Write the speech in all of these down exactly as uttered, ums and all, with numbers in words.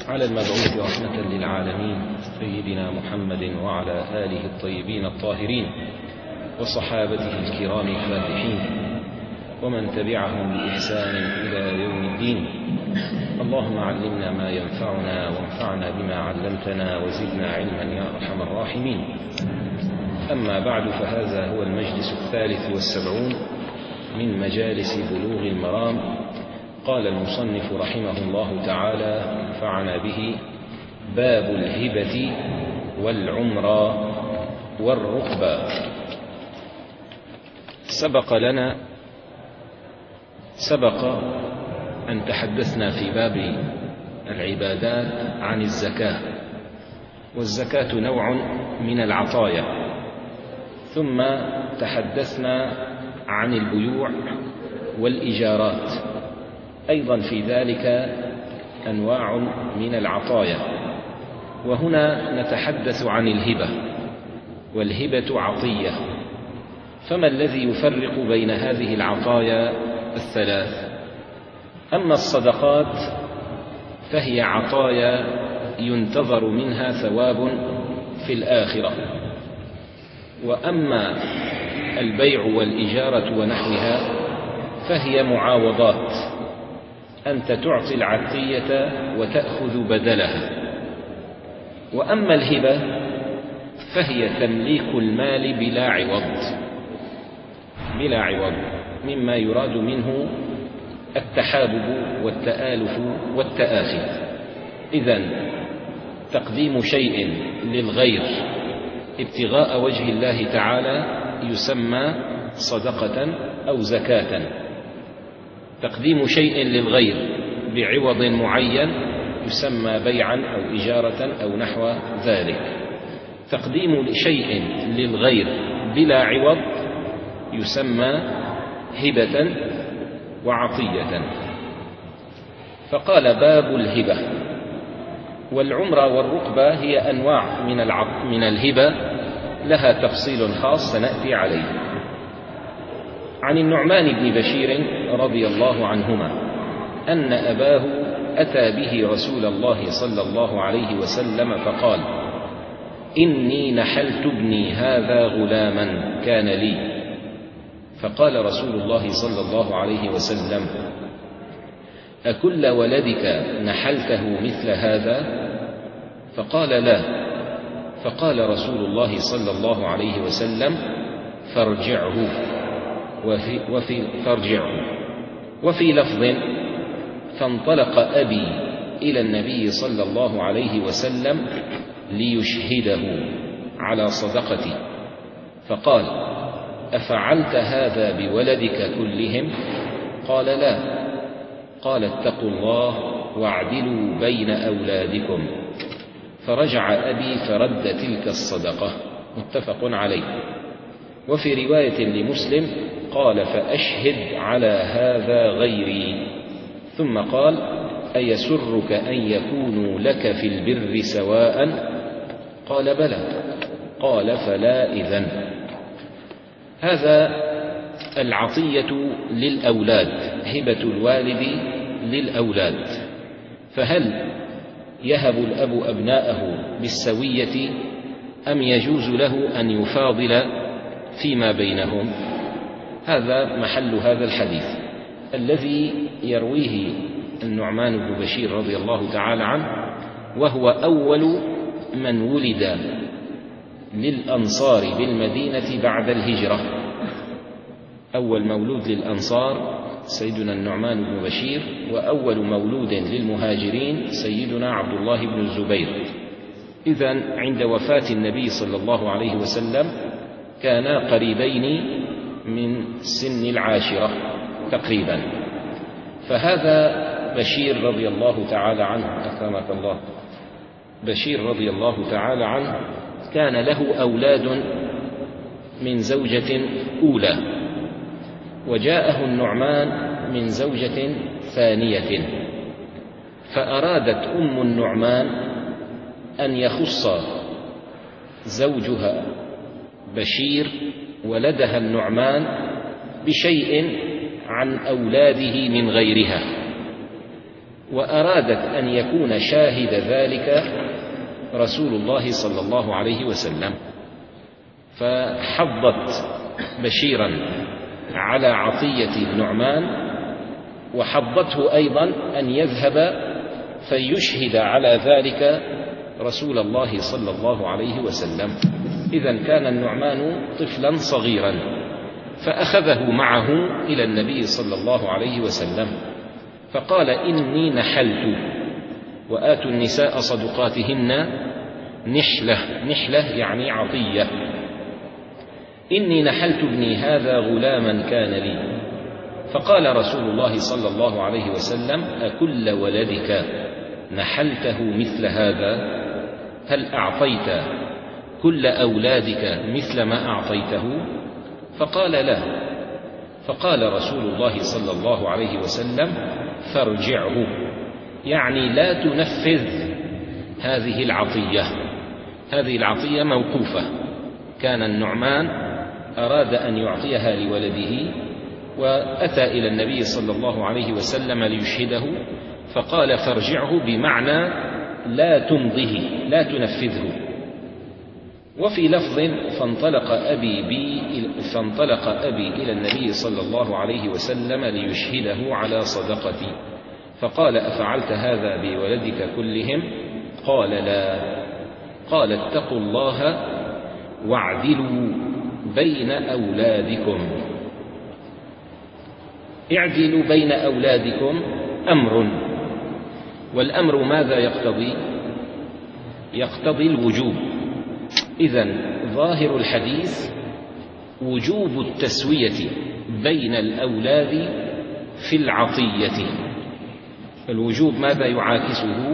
على المبعوث رحمة للعالمين سيدنا محمد وعلى آله الطيبين الطاهرين وصحابته الكرام الفاتحين ومن تبعهم بإحسان إلى يوم الدين. اللهم علمنا ما ينفعنا وانفعنا بما علمتنا وزدنا علما يا أرحم الراحمين. أما بعد، فهذا هو المجلس الثالث والسبعون من مجالس بلوغ المرام. قال المصنف رحمه الله تعالى نفعنا به: باب الهبة والعمرة والرقبة. سبق لنا سبق أن تحدثنا في باب العبادات عن الزكاة، والزكاة نوع من العطايا، ثم تحدثنا عن البيوع والإجارات، أيضا في ذلك أنواع من العطايا. وهنا نتحدث عن الهبة، والهبة عطية. فما الذي يفرق بين هذه العطايا الثلاث؟ أما الصدقات فهي عطايا ينتظر منها ثواب في الآخرة، وأما البيع والإجارة ونحوها فهي معاوضات، أنت تعطي العطية وتأخذ بدلها. وأما الهبة فهي تمليك المال بلا عوض بلا عوض مما يراد منه التحابب والتآلف والتآخي. إذن تقديم شيء للغير ابتغاء وجه الله تعالى يسمى صدقة أو زكاة. تقديم شيء للغير بعوض معين يسمى بيعا أو إجارة أو نحو ذلك. تقديم شيء للغير بلا عوض يسمى هبة وعطية. فقال: باب الهبة والعمرة والرقبة هي أنواع من العط من الهبة، لها تفصيل خاص سنأتي عليه. عن النعمان بن بشير رضي الله عنهما أن أباه أتى به رسول الله صلى الله عليه وسلم فقال: إني نحلت ابني هذا غلاما كان لي. فقال رسول الله صلى الله عليه وسلم: أكل ولدك نحلته مثل هذا؟ فقال: لا. فقال رسول الله صلى الله عليه وسلم: فارجعه. وفي, وفي, فارجعه وفي لفظ: فانطلق أبي إلى النبي صلى الله عليه وسلم ليشهده على صدقتي، فقال: أفعلت هذا بولدك كلهم؟ قال: لا. قال: اتقوا الله واعدلوا بين أولادكم. فرجع أبي فرد تلك الصدقة. متفق عليه. وفي رواية لمسلم قال: فأشهد على هذا غيري. ثم قال: أيسرك أن يكونوا لك في البر سواء؟ قال: بلى. قال: فلا إذن. هذا العطية للأولاد، هبة الوالد للأولاد. فهل يهب الأب أبناءه بالسوية أم يجوز له أن يفاضل فيما بينهم؟ هذا محل هذا الحديث الذي يرويه النعمان بن بشير رضي الله تعالى عنه، وهو أول من ولد للأنصار بالمدينة بعد الهجرة. أول مولود للأنصار سيدنا النعمان بن بشير، وأول مولود للمهاجرين سيدنا عبد الله بن الزبير. إذن عند وفاة النبي صلى الله عليه وسلم كانا قريبين من سن العاشرة تقريبا. فهذا بشير رضي الله تعالى عنه، أكرمك الله، بشير رضي الله تعالى عنه كان له أولاد من زوجة أولى، وجاءه النعمان من زوجة ثانية، فأرادت أم النعمان أن يخص زوجها بشير ولدها النعمان بشيء عن أولاده من غيرها، وأرادت أن يكون شاهد ذلك رسول الله صلى الله عليه وسلم، فحضت بشيرا على عطية النعمان، وحضته أيضا أن يذهب فيشهد على ذلك رسول الله صلى الله عليه وسلم. إذن كان النعمان طفلا صغيرا، فأخذه معه إلى النبي صلى الله عليه وسلم فقال: إني نحلت، وآتوا النساء صدقاتهن نحلة، نحلة يعني عطية، إني نحلت ابني هذا غلاما كان لي. فقال رسول الله صلى الله عليه وسلم: أكل ولدك نحلته مثل هذا؟ هل أعطيت كل أولادك مثل ما أعطيته؟ فقال: لا. فقال رسول الله صلى الله عليه وسلم: فارجعه، يعني لا تنفذ هذه العطية. هذه العطية موقوفة، كان النعمان أراد أن يعطيها لولده، وأتى إلى النبي صلى الله عليه وسلم ليشهده، فقال: فارجعه، بمعنى لا تمضه، لا تنفذه. وفي لفظ: فانطلق أبي, بي فانطلق أبي إلى النبي صلى الله عليه وسلم ليشهده على صدقتي، فقال: أفعلت هذا بولدك كلهم؟ قال: لا. قال: اتقوا الله واعدلوا بين أولادكم. اعدلوا بين أولادكم أمر، والأمر ماذا يقتضي؟ يقتضي الوجوب. إذن ظاهر الحديث وجوب التسوية بين الأولاد في العطية. الوجوب ماذا يعاكسه؟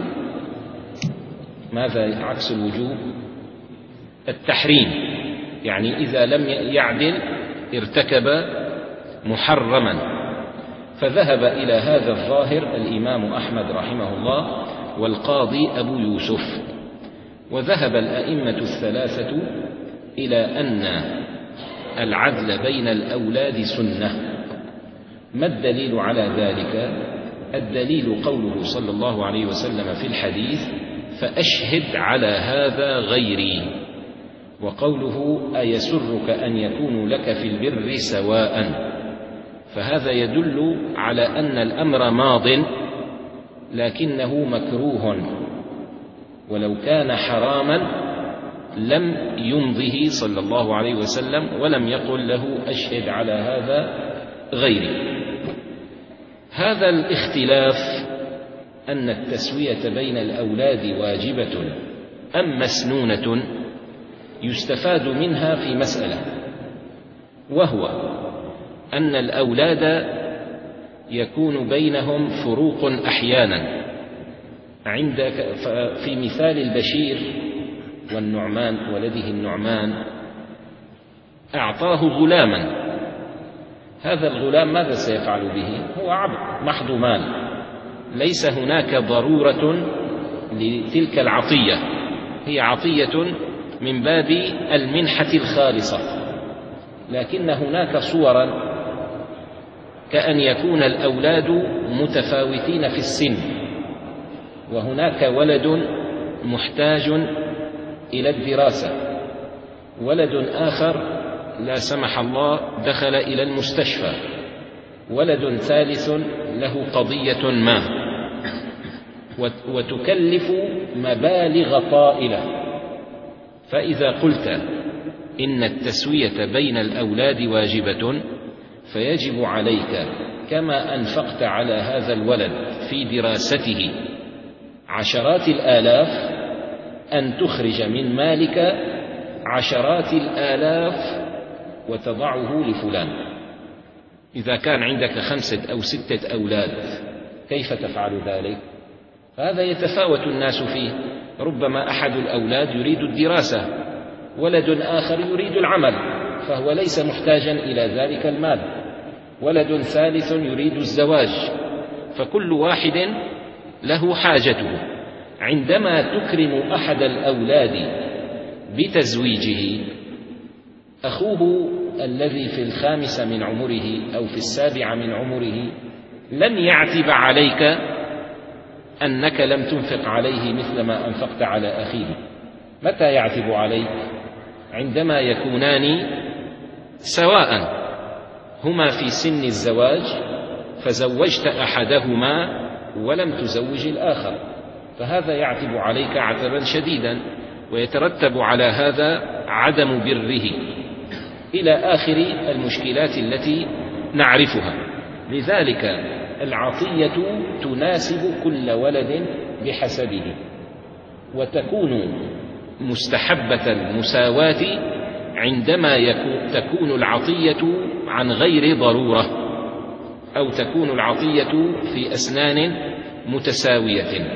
ماذا عكس الوجوب؟ التحريم، يعني إذا لم يعدل ارتكب محرما. فذهب إلى هذا الظاهر الإمام أحمد رحمه الله والقاضي أبو يوسف، وذهب الأئمة الثلاثة إلى أن العدل بين الأولاد سنة. ما الدليل على ذلك؟ الدليل قوله صلى الله عليه وسلم في الحديث: فأشهد على هذا غيري، وقوله: أيسرك أن يكونوا لك في البر سواء. فهذا يدل على أن الأمر ماض لكنه مكروه، ولو كان حراما لم يمضه صلى الله عليه وسلم ولم يقل له: أشهد على هذا غيري. هذا الاختلاف أن التسوية بين الأولاد واجبة أم مسنونة يستفاد منها في مسألة، وهو أن الأولاد يكون بينهم فروق أحيانا. عندك في مثال البشير والنعمان، ولده النعمان أعطاه غلاما، هذا الغلام ماذا سيفعل به؟ هو عبد محض مال، ليس هناك ضرورة لتلك العطية، هي عطية من باب المنحة الخالصة. لكن هناك صورا كأن يكون الأولاد متفاوتين في السن، وهناك ولد محتاج إلى الدراسة، ولد آخر لا سمح الله دخل إلى المستشفى، ولد ثالث له قضية ما، وتكلف مبالغ طائلة. فإذا قلت إن التسوية بين الأولاد واجبة، فيجب عليك كما أنفقت على هذا الولد في دراسته عشرات الآلاف أن تخرج من مالك عشرات الآلاف وتضعه لفلان. إذا كان عندك خمسة أو ستة أولاد كيف تفعل ذلك؟ هذا يتفاوت الناس فيه، ربما أحد الأولاد يريد الدراسة، ولد آخر يريد العمل فهو ليس محتاجا إلى ذلك المال، ولد ثالث يريد الزواج، فكل واحد له حاجته. عندما تكرم أحد الأولاد بتزويجه، أخوه الذي في الخامسة من عمره أو في السابعة من عمره لن يعتب عليك أنك لم تنفق عليه مثل ما أنفقت على أخيه. متى يعتب عليك؟ عندما يكونان سواء، هما في سن الزواج فزوجت أحدهما ولم تزوج الآخر، فهذا يعتب عليك عتبا شديدا، ويترتب على هذا عدم بره إلى آخر المشكلات التي نعرفها. لذلك العطية تناسب كل ولد بحسبه، وتكون مستحبة المساواة عندما يكون تكون العطية عن غير ضرورة، أو تكون العطية في أسنان متساوية.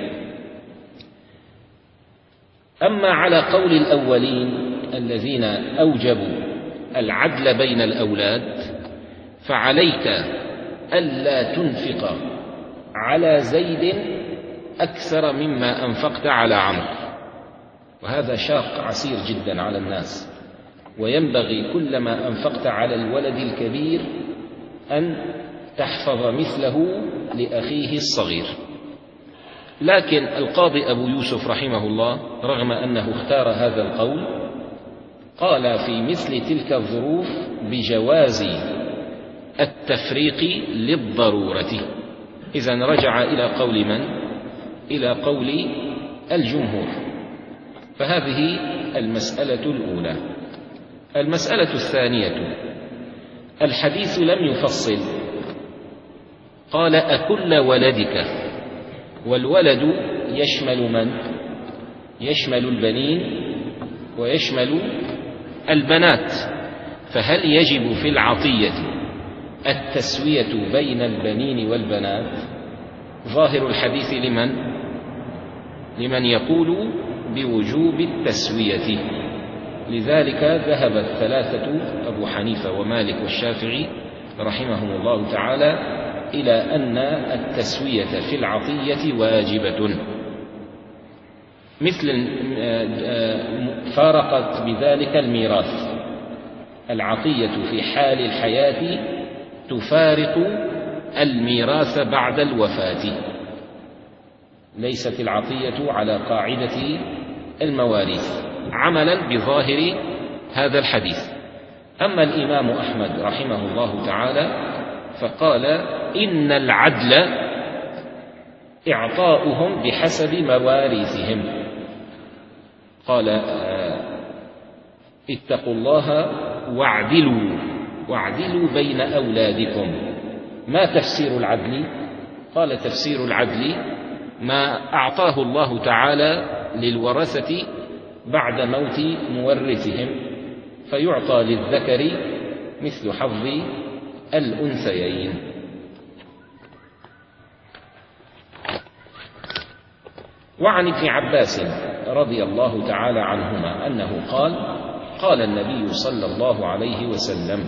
أما على قول الأولين الذين أوجبوا العدل بين الأولاد، فعليك ألا تنفق على زيد أكثر مما أنفقت على عمرو، وهذا شاق عسير جدا على الناس، وينبغي كلما أنفقت على الولد الكبير أن تحفظ مثله لأخيه الصغير. لكن القاضي أبو يوسف رحمه الله رغم أنه اختار هذا القول، قال في مثل تلك الظروف بجواز التفريق للضرورة. إذن رجع إلى قول من؟ إلى قول الجمهور. فهذه المسألة الأولى. المسألة الثانية، الحديث لم يفصل، قال أكل ولدك، والولد يشمل من؟ يشمل البنين ويشمل البنات، فهل يجب في العطية التسوية بين البنين والبنات؟ ظاهر الحديث لمن؟ لمن يقول بوجوب التسوية. لذلك ذهب الثلاثة أبو حنيفة ومالك والشافعي رحمهم الله تعالى إلى أن التسوية في العطية واجبة، مثل فارقت بذلك الميراث. العطية في حال الحياة تفارق الميراث بعد الوفاة، ليست العطية على قاعدة المواريث عملا بظاهر هذا الحديث. أما الإمام أحمد رحمه الله تعالى فقال إن العدل إعطاؤهم بحسب مواريثهم. قال اتقوا الله واعدلوا واعدلوا بين أولادكم. ما تفسير العدل؟ قال تفسير العدل ما أعطاه الله تعالى للورثة بعد موت مورثهم، فيعطى للذكر مثل حظ الأنثيين. وعن ابن عباس رضي الله تعالى عنهما أنه قال قال النبي صلى الله عليه وسلم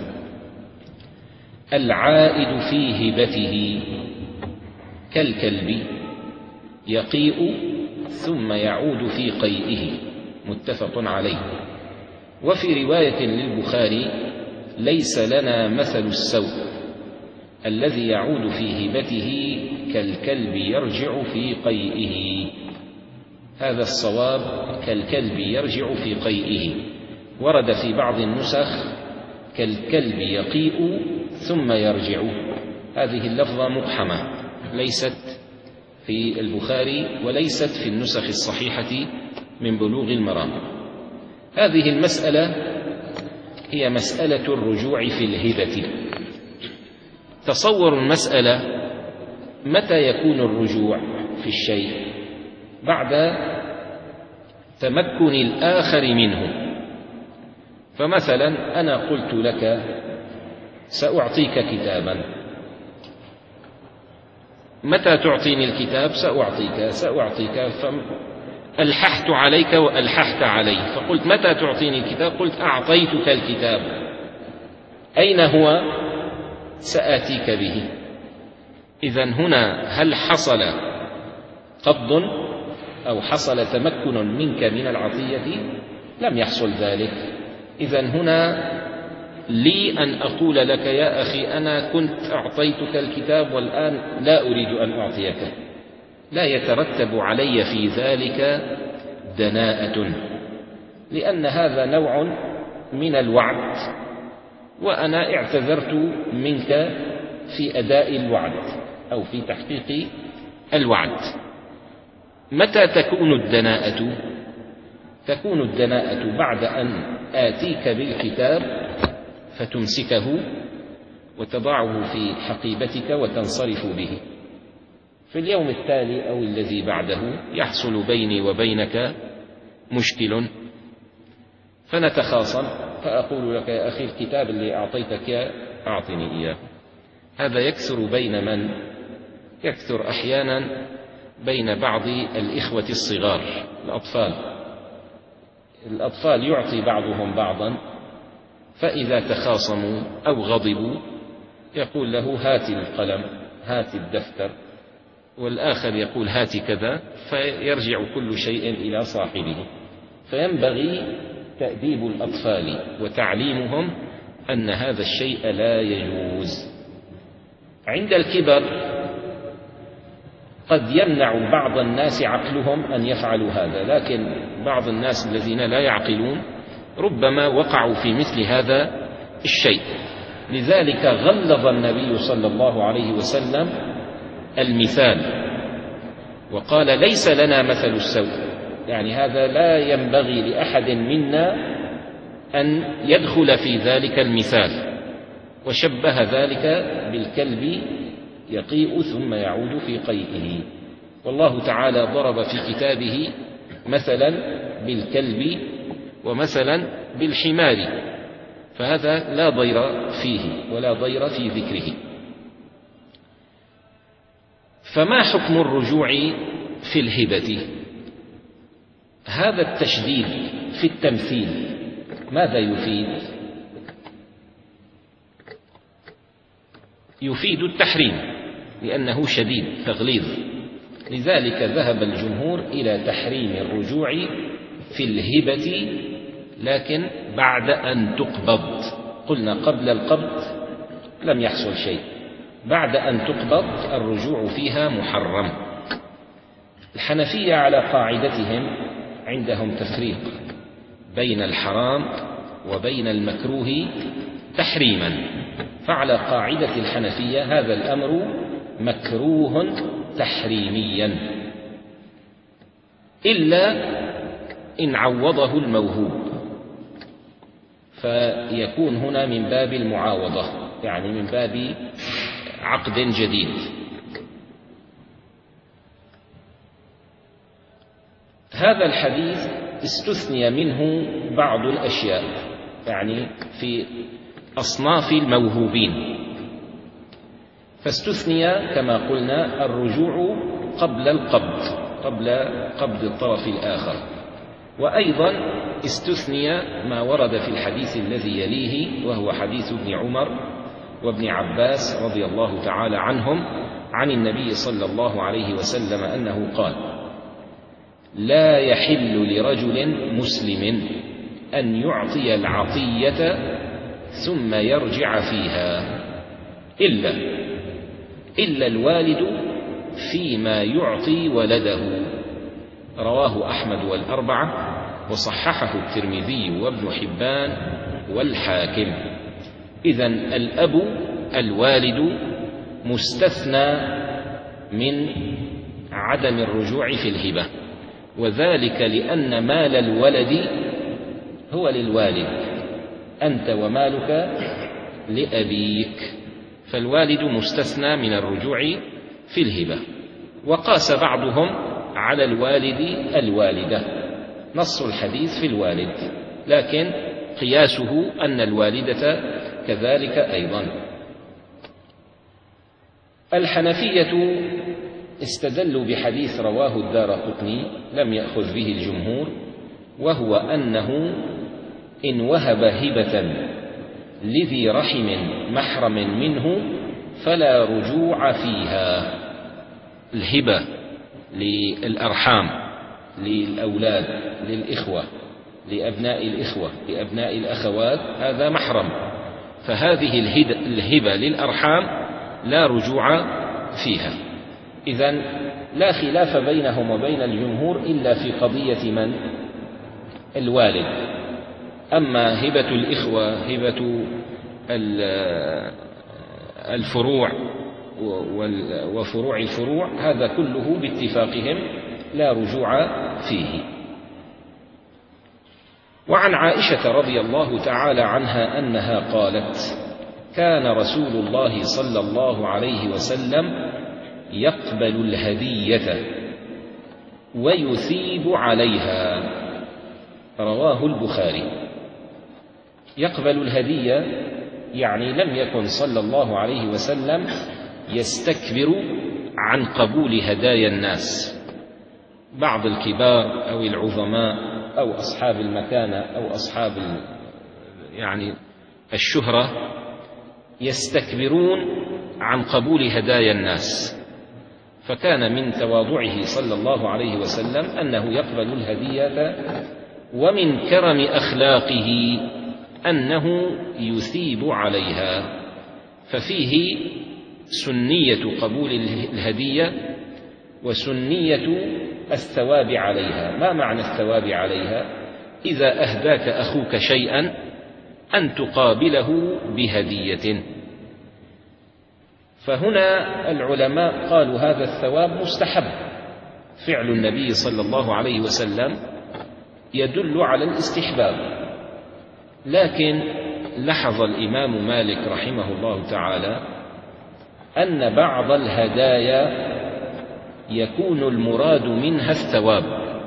العائد في هبته كالكلب يقيء ثم يعود في قيئه، متفق عليه. وفي رواية للبخاري ليس لنا مثل السوء الذي يعود في هبته كالكلب يرجع في قيئه. هذا الصواب كالكلب يرجع في قيئه. ورد في بعض النسخ كالكلب يقيء ثم يرجع. هذه اللفظة مقحمة، ليست في البخاري وليست في النسخ الصحيحة من بلوغ المرام. هذه المسألة هي مسألة الرجوع في الهبة. تصور المسألة، متى يكون الرجوع في الشيء؟ بعد تمكن الآخر منه. فمثلا أنا قلت لك سأعطيك كتابا، متى تعطيني الكتاب؟ سأعطيك سأعطيك فألححت عليك وألححت علي، فقلت متى تعطيني الكتاب؟ قلت أعطيتك الكتاب. أين هو؟ سآتيك به. إذن هنا هل حصل قبض أو حصل تمكن منك من العطية؟ لم يحصل ذلك. إذن هنا لي أن أقول لك يا أخي أنا كنت أعطيتك الكتاب والآن لا أريد أن أعطيك، لا يترتب علي في ذلك دناءة، لأن هذا نوع من الوعد، وأنا اعتذرت منك في أداء الوعد أو في تحقيق الوعد. متى تكون الدناءة؟ تكون الدناءة بعد أن آتيك بالكتاب فتمسكه وتضعه في حقيبتك وتنصرف به. في اليوم التالي أو الذي بعده يحصل بيني وبينك مشكل فنتخاصم، فأقول لك يا أخي الكتاب اللي أعطيتك أعطني إياه. هذا يكثر بين من؟ يكثر أحيانا بين بعض الإخوة الصغار، الأطفال الأطفال يعطي بعضهم بعضا، فإذا تخاصموا أو غضبوا يقول له هات القلم هات الدفتر، والآخر يقول هات كذا، فيرجع كل شيء إلى صاحبه. فينبغي تأديب الأطفال وتعليمهم أن هذا الشيء لا يجوز. عند الكبر قد يمنع بعض الناس عقلهم أن يفعلوا هذا، لكن بعض الناس الذين لا يعقلون ربما وقعوا في مثل هذا الشيء. لذلك غلظ النبي صلى الله عليه وسلم المثال وقال ليس لنا مثل السوء، يعني هذا لا ينبغي لأحد منا أن يدخل في ذلك المثال، وشبه ذلك بالكلب يقيء ثم يعود في قيئه. والله تعالى ضرب في كتابه مثلا بالكلب ومثلا بالحمار، فهذا لا ضير فيه ولا ضير في ذكره. فما حكم الرجوع في الهبة؟ هذا التشديد في التمثيل ماذا يفيد؟ يفيد التحريم، لأنه شديد تغليظ. لذلك ذهب الجمهور إلى تحريم الرجوع في الهبة، لكن بعد أن تقبض. قلنا قبل القبض لم يحصل شيء، بعد أن تقبض الرجوع فيها محرم. الحنفية على قاعدتهم عندهم تفريق بين الحرام وبين المكروه تحريما، فعلى قاعدة الحنفية هذا الأمر مكروه تحريميا، إلا إن عوضه الموهوب، فيكون هنا من باب المعاوضة، يعني من باب عقد جديد. هذا الحديث استثني منه بعض الأشياء، يعني في أصناف الموهوبين، فاستثني كما قلنا الرجوع قبل القبض، قبل قبض الطرف الآخر، وأيضا استثني ما ورد في الحديث الذي يليه، وهو حديث ابن عمر وابن عباس رضي الله تعالى عنهم عن النبي صلى الله عليه وسلم أنه قال: لا يحل لرجل مسلم أن يعطي العطية ثم يرجع فيها إلا إلا الوالد فيما يعطي ولده. رواه أحمد والأربعة، وصححه الترمذي وابن حبان والحاكم. إذن الأب الوالد مستثنى من عدم الرجوع في الهبة، وذلك لأن مال الولد هو للوالد، أنت ومالك لأبيك، فالوالد مستثنى من الرجوع في الهبة. وقاس بعضهم على الوالد الوالدة، نص الحديث في الوالد، لكن قياسه أن الوالدة كذلك أيضا. الحنفية استدلوا بحديث رواه الدارقطني لم يأخذ به الجمهور، وهو أنه إن وهب هبة لذي رحم محرم منه فلا رجوع فيها. الهبة للأرحام، للأولاد، للإخوة، لأبناء الإخوة، لأبناء الأخوات، هذا محرم، فهذه الهبة للأرحام لا رجوع فيها. إذن لا خلاف بينهم وبين الجمهور إلا في قضية من؟ الوالد. أما هبة الإخوة، هبة الفروع وفروع الفروع، هذا كله باتفاقهم لا رجوع فيه. وعن عائشة رضي الله تعالى عنها أنها قالت: كان رسول الله صلى الله عليه وسلم يقبل الهدية ويثيب عليها. رواه البخاري. يقبل الهدية يعني لم يكن صلى الله عليه وسلم يستكبر عن قبول هدايا الناس، بعض الكبار أو العظماء أو أصحاب المكانة أو أصحاب يعني الشهرة يستكبرون عن قبول هدايا الناس، فكان من تواضعه صلى الله عليه وسلم أنه يقبل الهدية، ومن كرم أخلاقه أنه يثيب عليها. ففيه سنية قبول الهدية وسنية الثواب عليها. ما معنى الثواب عليها؟ إذا أهداك أخوك شيئا أن تقابله بهدية. فهنا العلماء قالوا هذا الثواب مستحب، فعل النبي صلى الله عليه وسلم يدل على الاستحباب، لكن لاحظ الإمام مالك رحمه الله تعالى أن بعض الهدايا يكون المراد منها الثواب.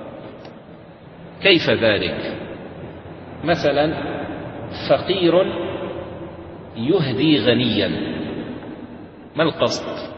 كيف ذلك؟ مثلا فقير يهدي غنيا، ما القصد؟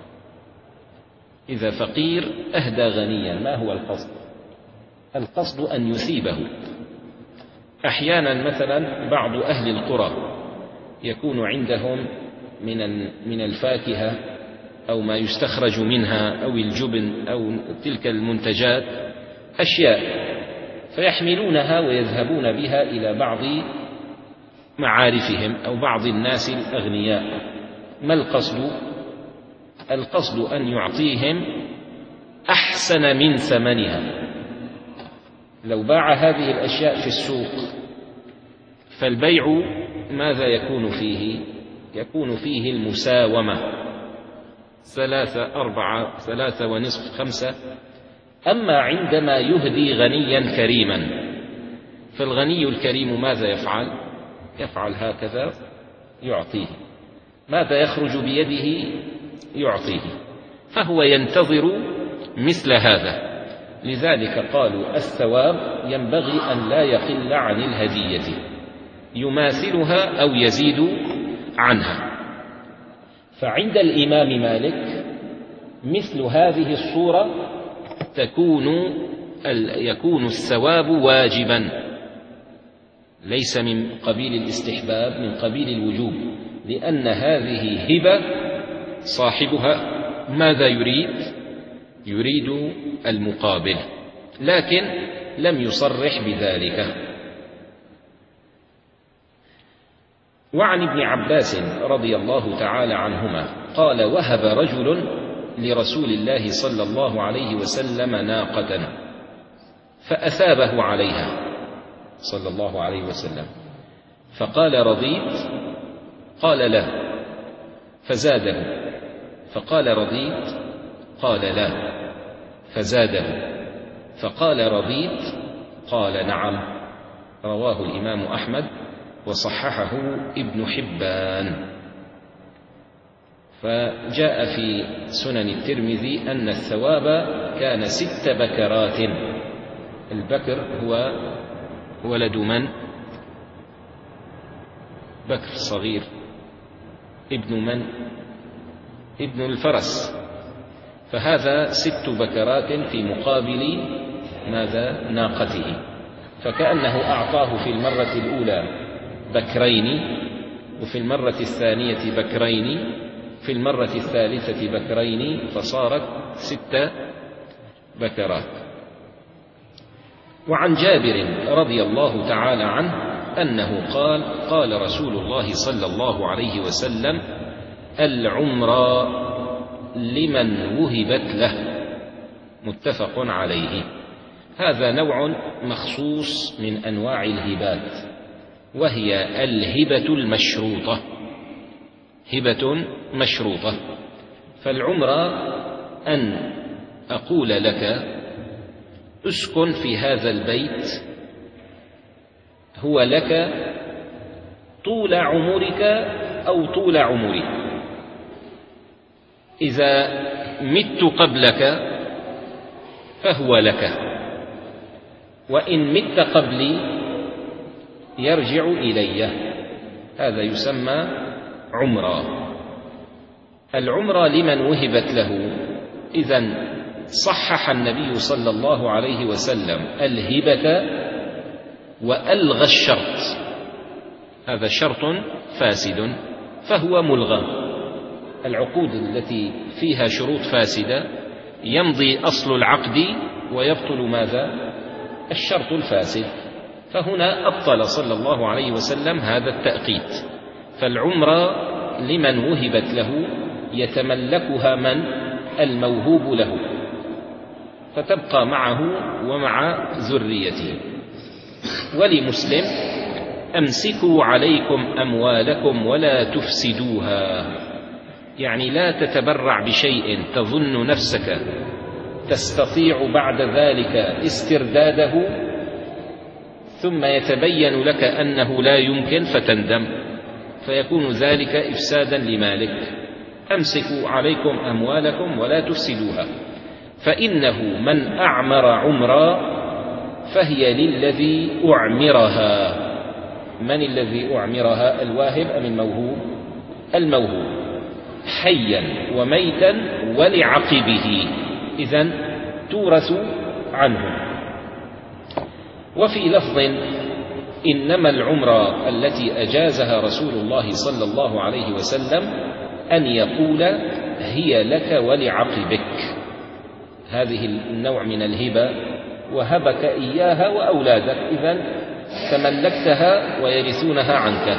إذا فقير أهدى غنيا ما هو القصد؟ القصد أن يثيبه. أحيانا مثلا بعض أهل القرى يكون عندهم من من الفاكهة أو ما يستخرج منها أو الجبن أو تلك المنتجات أشياء، فيحملونها ويذهبون بها إلى بعض معارفهم أو بعض الناس الأغنياء. ما القصد؟ القصد أن يعطيهم أحسن من ثمنها. لو باع هذه الأشياء في السوق فالبيع ماذا يكون فيه؟ يكون فيه المساومة، ثلاثة أربعة ثلاثة ونصف خمسة. أما عندما يهدي غنيا كريما فالغني الكريم ماذا يفعل؟ يفعل هكذا يعطيه، ماذا يخرج بيده؟ يعطيه، فهو ينتظر مثل هذا. لذلك قالوا الثواب ينبغي أن لا يقل عن الهدية، يماثلها أو يزيد عنها. فعند الإمام مالك مثل هذه الصورة تكون يكون الثواب واجبا، ليس من قبيل الاستحباب، من قبيل الوجوب، لأن هذه هبة صاحبها ماذا يريد؟ يريد المقابل، لكن لم يصرح بذلك. وعن ابن عباس رضي الله تعالى عنهما قال: وهب رجل لرسول الله صلى الله عليه وسلم ناقة فأثابه عليها صلى الله عليه وسلم، فقال: رضيت؟ قال: لا. فزاده، فقال: رضيت؟ قال: لا. فزاده، فقال: رضيت؟ قال: نعم. رواه الإمام أحمد وصححه ابن حبان. فجاء في سنن الترمذي أن الثواب كان ست بكرات. البكر هو ولد من؟ بكر صغير. ابن من؟ ابن الفرس. فهذا ست بكرات في مقابل ماذا؟ ناقته. فكأنه أعطاه في المرة الأولى بكرين، وفي المرة الثانية بكرين، في المرة الثالثة بكرين، فصارت ست بكرات. وعن جابر رضي الله تعالى عنه أنه قال: قال رسول الله صلى الله عليه وسلم: العمرة لمن وهبت له، متفق عليه. هذا نوع مخصوص من أنواع الهبات، وهي الهبة المشروطة، هبة مشروطة. فالعمرة أن أقول لك اسكن في هذا البيت، هو لك طول عمرك أو طول عمري، إذا مت قبلك فهو لك، وإن مت قبلي يرجع إلي. هذا يسمى عمرة. العمرة لمن وهبت له، إذن صحح النبي صلى الله عليه وسلم الهبة وألغى الشرط، هذا شرط فاسد فهو ملغى. العقود التي فيها شروط فاسدة يمضي أصل العقد ويبطل ماذا؟ الشرط الفاسد. فهنا أبطل صلى الله عليه وسلم هذا التأقيت. فالعمرة لمن وهبت له يتملكها من؟ الموهوب له، فتبقى معه ومع ذريته. ولمسلم: أمسكوا عليكم أموالكم ولا تفسدوها، يعني لا تتبرع بشيء تظن نفسك تستطيع بعد ذلك استرداده ثم يتبين لك أنه لا يمكن فتندم، فيكون ذلك إفسادا لمالك. أمسكوا عليكم أموالكم ولا تفسدوها، فإنه من أعمر عمرا فهي للذي أعمرها. من الذي أعمرها؟ الواهب أم الموهوب؟ الموهوب، حيا وميتا ولعقبه، إذن تورث عنه. وفي لفظ: إنما العمرة التي أجازها رسول الله صلى الله عليه وسلم أن يقول هي لك ولعقبك، هذه النوع من الهبة، وهبك إياها وأولادك، إذن تملكتها ويرثونها عنك.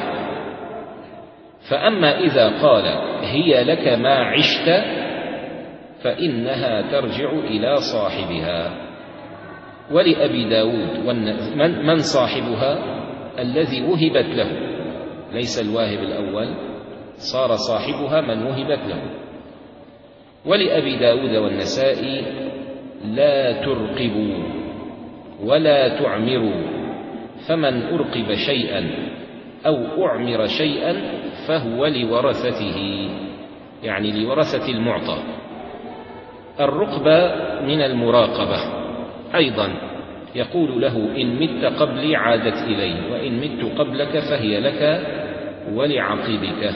فأما إذا قال هي لك ما عشت فإنها ترجع إلى صاحبها. ولأبي داود: من صاحبها؟ الذي وهبت له، ليس الواهب الأول، صار صاحبها من وهبت له. ولأبي داود والنسائي: لا ترقبوا ولا تعمروا، فمن أرقب شيئا أو أعمر شيئا فهو لورثته، يعني لورثة المعطى. الرقبة من المراقبة أيضا، يقول له: إن مت قبلي عادت إلي، وإن مت قبلك فهي لك ولعقبك.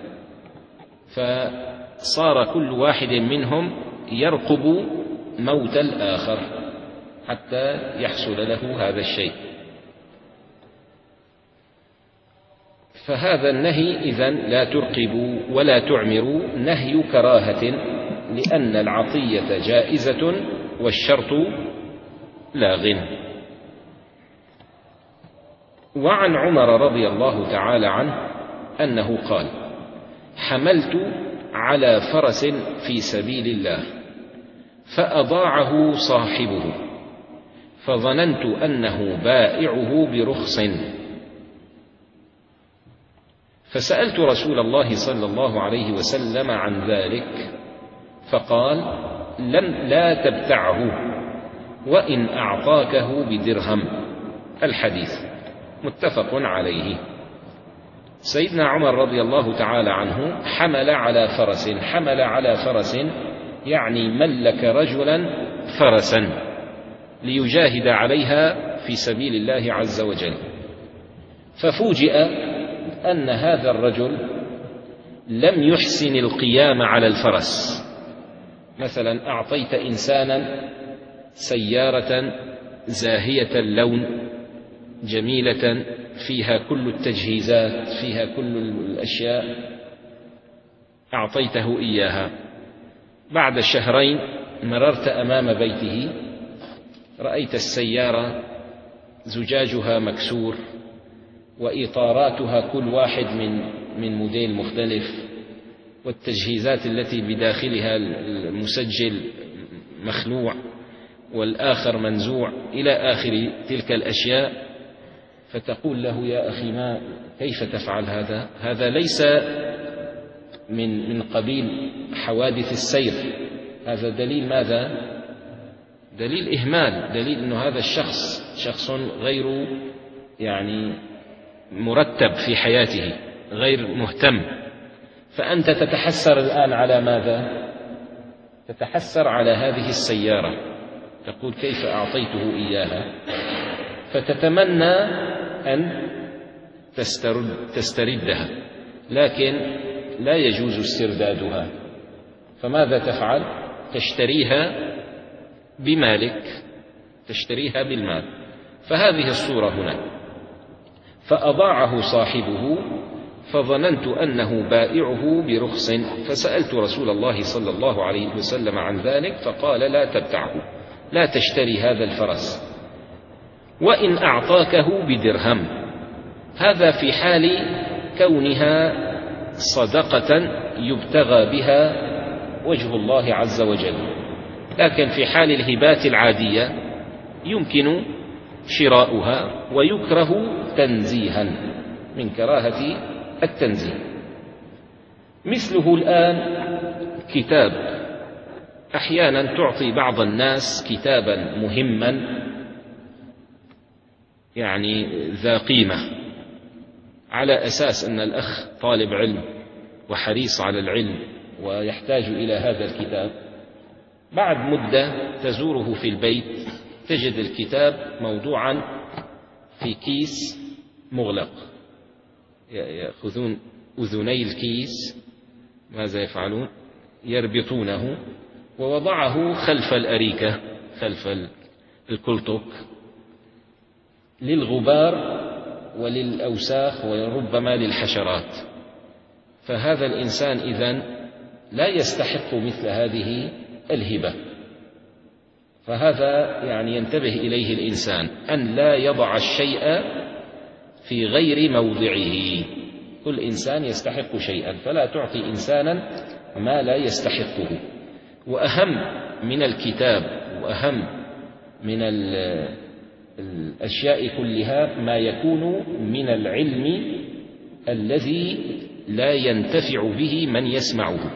فصار كل واحد منهم يرقب موت الآخر حتى يحصل له هذا الشيء. فهذا النهي إذن لا ترقبوا ولا تعمروا نهي كراهة، لأن العطية جائزة والشرط لاغ. وعن عمر رضي الله تعالى عنه أنه قال: حملت على فرس في سبيل الله فأضاعه صاحبه، فظننت أنه بائعه برخص، فسألت رسول الله صلى الله عليه وسلم عن ذلك، فقال: لم لا تبتعه وإن أعطاكه بدرهم. الحديث متفق عليه. سيدنا عمر رضي الله تعالى عنه حمل على فرس، حمل على فرس يعني ملك رجلا فرسا ليجاهد عليها في سبيل الله عز وجل. ففوجئ أن هذا الرجل لم يحسن القيام على الفرس. مثلا أعطيت إنسانا سيارة زاهية اللون جميلة فيها كل التجهيزات، فيها كل الأشياء، أعطيته إياها. بعد شهرين مررت أمام بيته، رأيت السيارة زجاجها مكسور، وإطاراتها كل واحد من من موديل مختلف، والتجهيزات التي بداخلها المسجل مخلوع والآخر منزوع إلى آخر تلك الأشياء، فتقول له يا أخي ما كيف تفعل هذا؟ هذا ليس من من قبيل حوادث السير، هذا دليل ماذا؟ دليل إهمال، دليل أنه هذا الشخص شخص غير يعني مرتب في حياته، غير مهتم. فأنت تتحسر الآن على ماذا؟ تتحسر على هذه السيارة، تقول كيف أعطيته إياها، فتتمنى أن تسترد تستردها، لكن لا يجوز استردادها. فماذا تفعل؟ تشتريها بمالك، تشتريها بالمال. فهذه الصورة هنا. فأضاعه صاحبه فظننت أنه بائعه برخص، فسألت رسول الله صلى الله عليه وسلم عن ذلك فقال لا تبتعه، لا تشتري هذا الفرس، وإن أعطاكه بدرهم. هذا في حال كونها صدقة يبتغى بها وجه الله عز وجل، لكن في حال الهبات العادية يمكن شراؤها ويكره تنزيها من كراهة التنزيه. مثله الآن كتاب، أحيانا تعطي بعض الناس كتابا مهما يعني ذا قيمة، على أساس أن الأخ طالب علم وحريص على العلم ويحتاج إلى هذا الكتاب. بعد مدة تزوره في البيت تجد الكتاب موضوعا في كيس مغلق، يأخذون أذني الكيس، ماذا يفعلون؟ يربطونه، ووضعه خلف الأريكة، خلف الكلتوك، للغبار وللأوساخ وربما للحشرات. فهذا الإنسان إذن لا يستحق مثل هذه الهبة. فهذا يعني ينتبه إليه الإنسان أن لا يضع الشيء في غير موضعه. كل إنسان يستحق شيئا، فلا تعطي إنسانا ما لا يستحقه. وأهم من الكتاب وأهم من الأشياء كلها ما يكون من العلم الذي لا ينتفع به من يسمعه.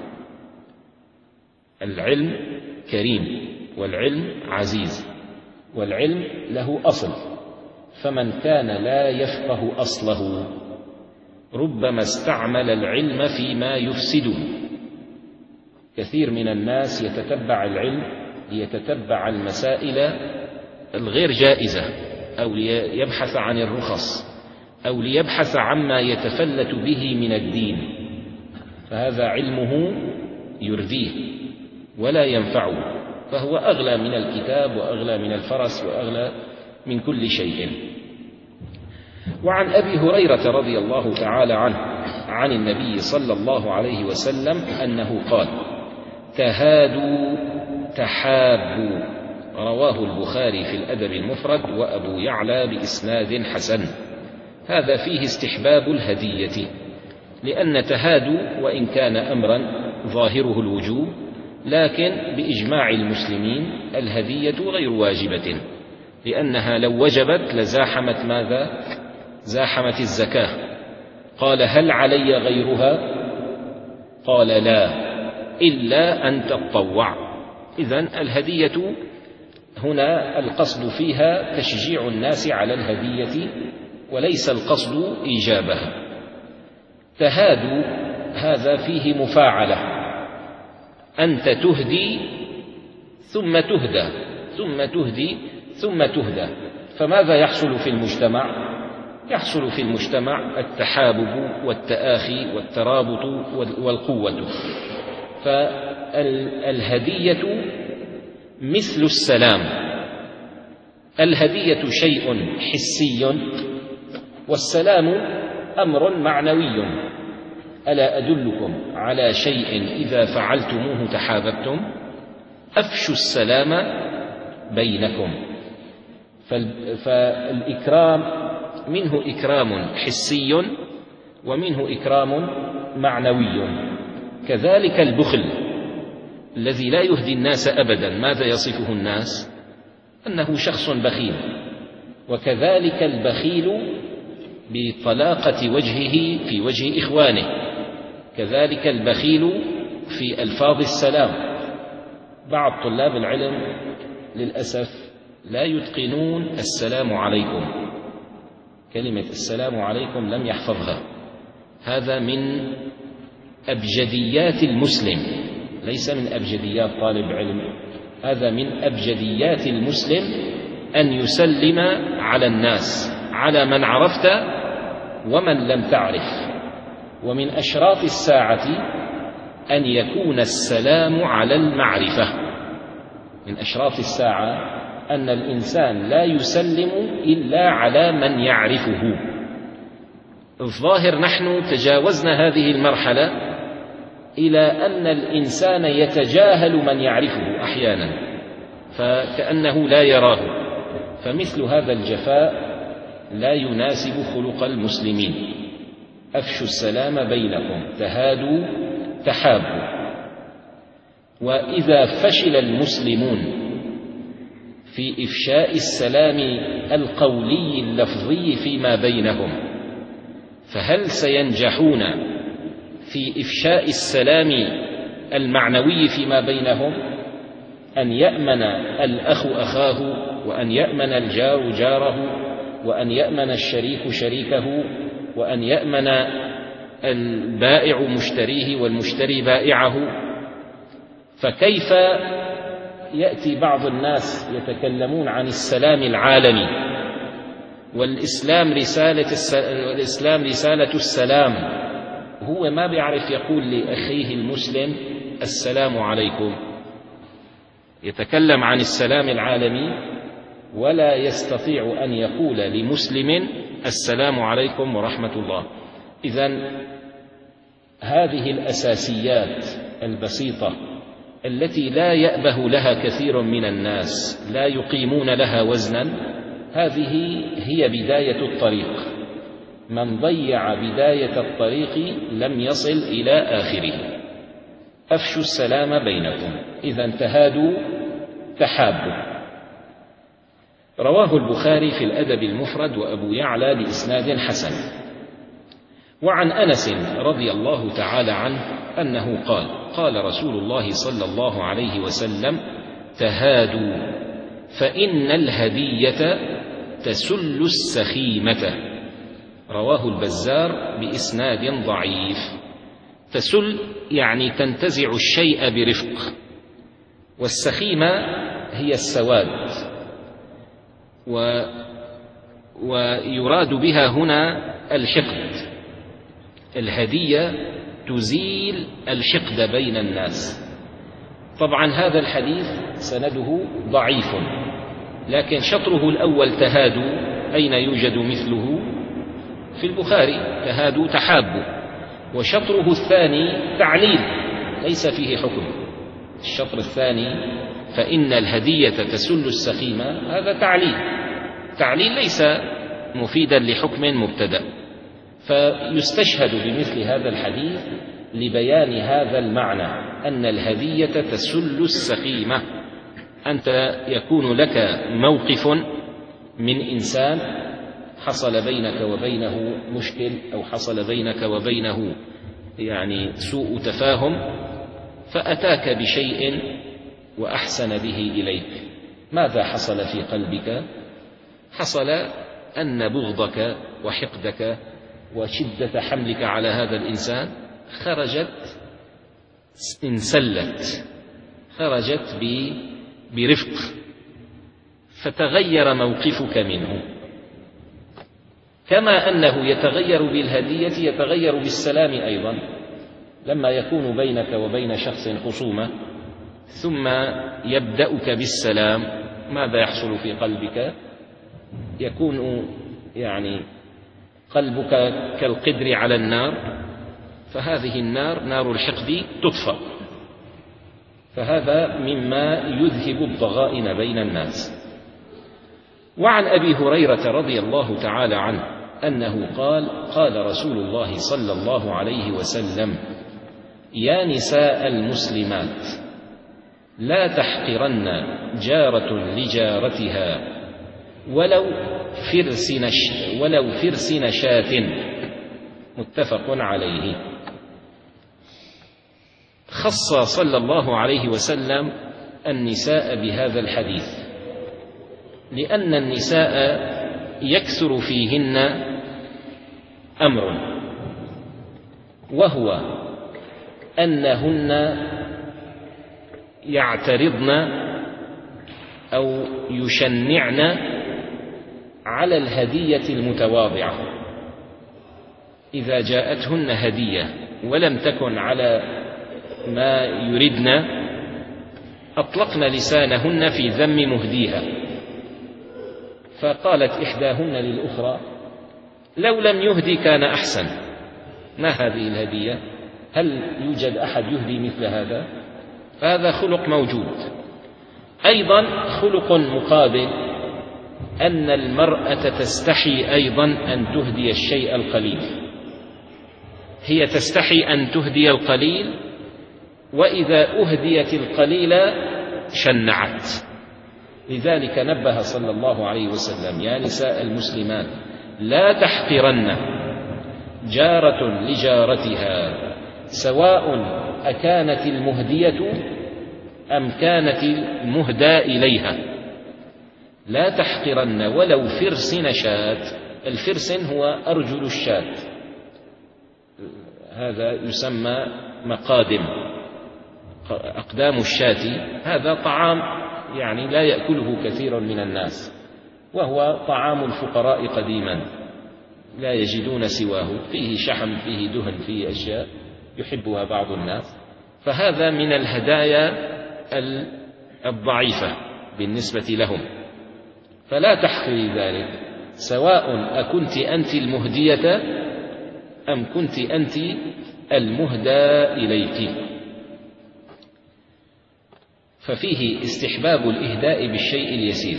العلم كريم، والعلم عزيز، والعلم له أصل، فمن كان لا يفقه أصله ربما استعمل العلم فيما يفسده. كثير من الناس يتتبع العلم ليتتبع المسائل الغير جائزة، أو ليبحث عن الرخص، أو ليبحث عما يتفلت به من الدين، فهذا علمه يرذيه ولا ينفعه، فهو أغلى من الكتاب وأغلى من الفرس وأغلى من كل شيء. وعن أبي هريرة رضي الله تعالى عنه عن النبي صلى الله عليه وسلم أنه قال: تهادوا تحابوا، رواه البخاري في الأدب المفرد وأبو يعلى بإسناد حسن. هذا فيه استحباب الهدية، لأن تهادوا وإن كان أمرا ظاهره الوجوب، لكن بإجماع المسلمين الهدية غير واجبة، لأنها لو وجبت لزاحمت ماذا؟ زاحمت الزكاة. قال: هل علي غيرها؟ قال: لا، إلا أن تتطوع. إذن الهدية هنا القصد فيها تشجيع الناس على الهدية، وليس القصد إيجابها. تهادوا هذا فيه مفاعلة، أنت تهدي ثم تهدى، ثم تهدي ثم تهدى. فماذا يحصل في المجتمع؟ يحصل في المجتمع التحابب والتآخي والترابط والقوة. فالهدية مثل السلام. الهدية شيء حسي، والسلام أمر معنوي. ألا أدلكم على شيء إذا فعلتموه تحاببتم؟ أفشوا السلام بينكم. فالإكرام منه إكرام حسي ومنه إكرام معنوي. كذلك البخل الذي لا يهدي الناس أبدا، ماذا يصفه الناس؟ أنه شخص بخيل. وكذلك البخيل بطلاقة وجهه في وجه إخوانه، كذلك البخيل في ألفاظ السلام. بعض طلاب العلم للأسف لا يتقنون السلام عليكم، كلمة السلام عليكم لم يحفظها. هذا من أبجديات المسلم، ليس من أبجديات طالب علم، هذا من أبجديات المسلم أن يسلم على الناس، على من عرفت ومن لم تعرف. ومن أشراط الساعة أن يكون السلام على المعرفة. من أشراط الساعة أن الإنسان لا يسلم إلا على من يعرفه. الظاهر نحن تجاوزنا هذه المرحلة إلى أن الإنسان يتجاهل من يعرفه أحيانا فكأنه لا يراه، فمثل هذا الجفاء لا يناسب خلق المسلمين. أفشوا السلام بينكم تهادوا تحابوا. وإذا فشل المسلمون في إفشاء السلام القولي اللفظي فيما بينهم، فهل سينجحون في إفشاء السلام المعنوي فيما بينهم؟ أن يأمن الأخ أخاه، وأن يأمن الجار جاره، وأن يأمن الشريك شريكه، وأن يأمن البائع مشتريه والمشتري بائعه. فكيف يأتي بعض الناس يتكلمون عن السلام العالمي والإسلام رسالة الإسلام رسالة السلام، هو ما بيعرف يقول لأخيه المسلم السلام عليكم، يتكلم عن السلام العالمي ولا يستطيع أن يقول لمسلم السلام عليكم ورحمة الله. إذن هذه الأساسيات البسيطة التي لا يأبه لها كثير من الناس، لا يقيمون لها وزنا، هذه هي بداية الطريق. من ضيع بداية الطريق لم يصل إلى آخره. أفشوا السلام بينكم، إذا تهادوا تحابوا. رواه البخاري في الأدب المفرد وأبو يعلى بإسناد حسن. وعن أنس رضي الله تعالى عنه أنه قال: قال رسول الله صلى الله عليه وسلم: تهادوا فإن الهدية تسل السخيمة. رواه البزار بإسناد ضعيف. تسل يعني تنتزع الشيء برفق، والسخيمة هي السواد، و ويراد بها هنا الحقد. الهدية تزيل الحقد بين الناس. طبعا هذا الحديث سنده ضعيف، لكن شطره الأول تهادوا أين يوجد مثله؟ في البخاري، تهادوا تحابوا. وشطره الثاني تعليل ليس فيه حكم. الشطر الثاني فإن الهدية تسل السخيمة، هذا تعليل، تعليل ليس مفيدا لحكم مبتدأ. فيستشهد بمثل هذا الحديث لبيان هذا المعنى، أن الهدية تسل السخيمة. أنت يكون لك موقف من إنسان حصل بينك وبينه مشكل، أو حصل بينك وبينه يعني سوء تفاهم، فأتاك بشيء وأحسن به إليك. ماذا حصل في قلبك؟ حصل أن بغضك وحقدك وشدة حملك على هذا الإنسان خرجت، انسلت، خرجت برفق، فتغير موقفك منه. كما أنه يتغير بالهدية يتغير بالسلام أيضا. لما يكون بينك وبين شخص خصومة ثم يبدأك بالسلام، ماذا يحصل في قلبك؟ يكون يعني قلبك كالقدر على النار، فهذه النار نار الحقد تطفأ. فهذا مما يذهب الضغائن بين الناس. وعن أبي هريرة رضي الله تعالى عنه أنه قال: قال رسول الله صلى الله عليه وسلم: يا نساء المسلمات لا تحقرن جارة لجارتها ولو فرس نش ولو فرس نشاة. متفق عليه. خص صلى الله عليه وسلم النساء بهذا الحديث لأن النساء يكثر فيهن أمر، وهو أنهن يعترضن أو يشنعن على الهدية المتواضعة. إذا جاءتهن هدية ولم تكن على ما يردن أطلقن لسانهن في ذم مهديها، فقالت إحداهن للأخرى: لو لم يهدي كان أحسن. ما هذه الهدية؟ هل يوجد أحد يهدي مثل هذا؟ فهذا خلق موجود. أيضا خلق مقابل أن المرأة تستحي أيضا أن تهدي الشيء القليل. هي تستحي أن تهدي القليل، وإذا أهديت القليل شنعت. لذلك نبه صلى الله عليه وسلم: يا نساء المسلمات لا تحقرن جارة لجارتها سواء أكانت المهدية أم كانت المهدى إليها. لا تحقرن ولو فرس نشاة. الفرس هو أرجل الشاة، هذا يسمى مقادم، أقدام الشاة. هذا طعام يعني لا يأكله كثير من الناس، وهو طعام الفقراء قديما لا يجدون سواه، فيه شحم، فيه دهن، فيه أشياء يحبها بعض الناس. فهذا من الهدايا الضعيفة بالنسبة لهم، فلا تحقري ذلك، سواء أكنت أنت المهدية أم كنت أنت المهدى إليك. ففيه استحباب الإهداء بالشيء اليسير.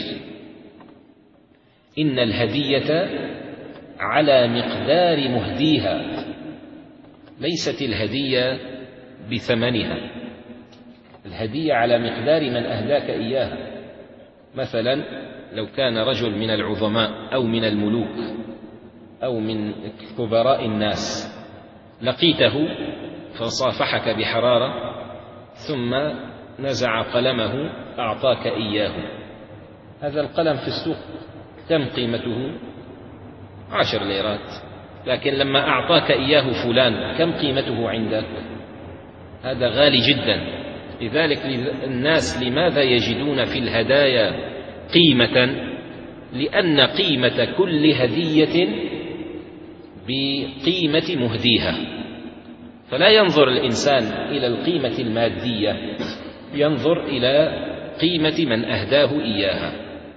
إن الهدية على مقدار مهديها، ليست الهدية بثمنها. الهدية على مقدار من أهداك إياها. مثلا لو كان رجل من العظماء أو من الملوك أو من كبراء الناس لقيته فصافحك بحرارة ثم نزع قلمه أعطاك إياه، هذا القلم في السوق كم قيمته؟ عشر ليرات، لكن لما أعطاك إياه فلان كم قيمته عندك؟ هذا غالي جدا. لذلك الناس لماذا يجدون في الهدايا قيمة؟ لأن قيمة كل هدية بقيمة مهديها. فلا ينظر الإنسان إلى القيمة المادية، ينظر إلى قيمة من أهداه إياها.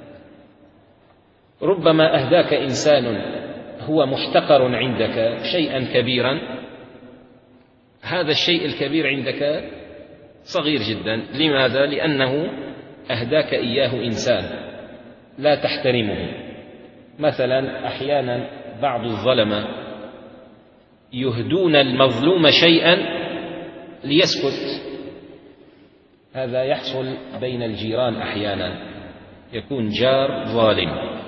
ربما أهداك إنسان هو محتقر عندك شيئا كبيرا، هذا الشيء الكبير عندك صغير جدا. لماذا؟ لأنه أهداك إياه إنسان لا تحترمه. مثلا أحيانا بعض الظلمة يهدون المظلوم شيئا ليسكت. هذا يحصل بين الجيران أحيانا، يكون جار ظالم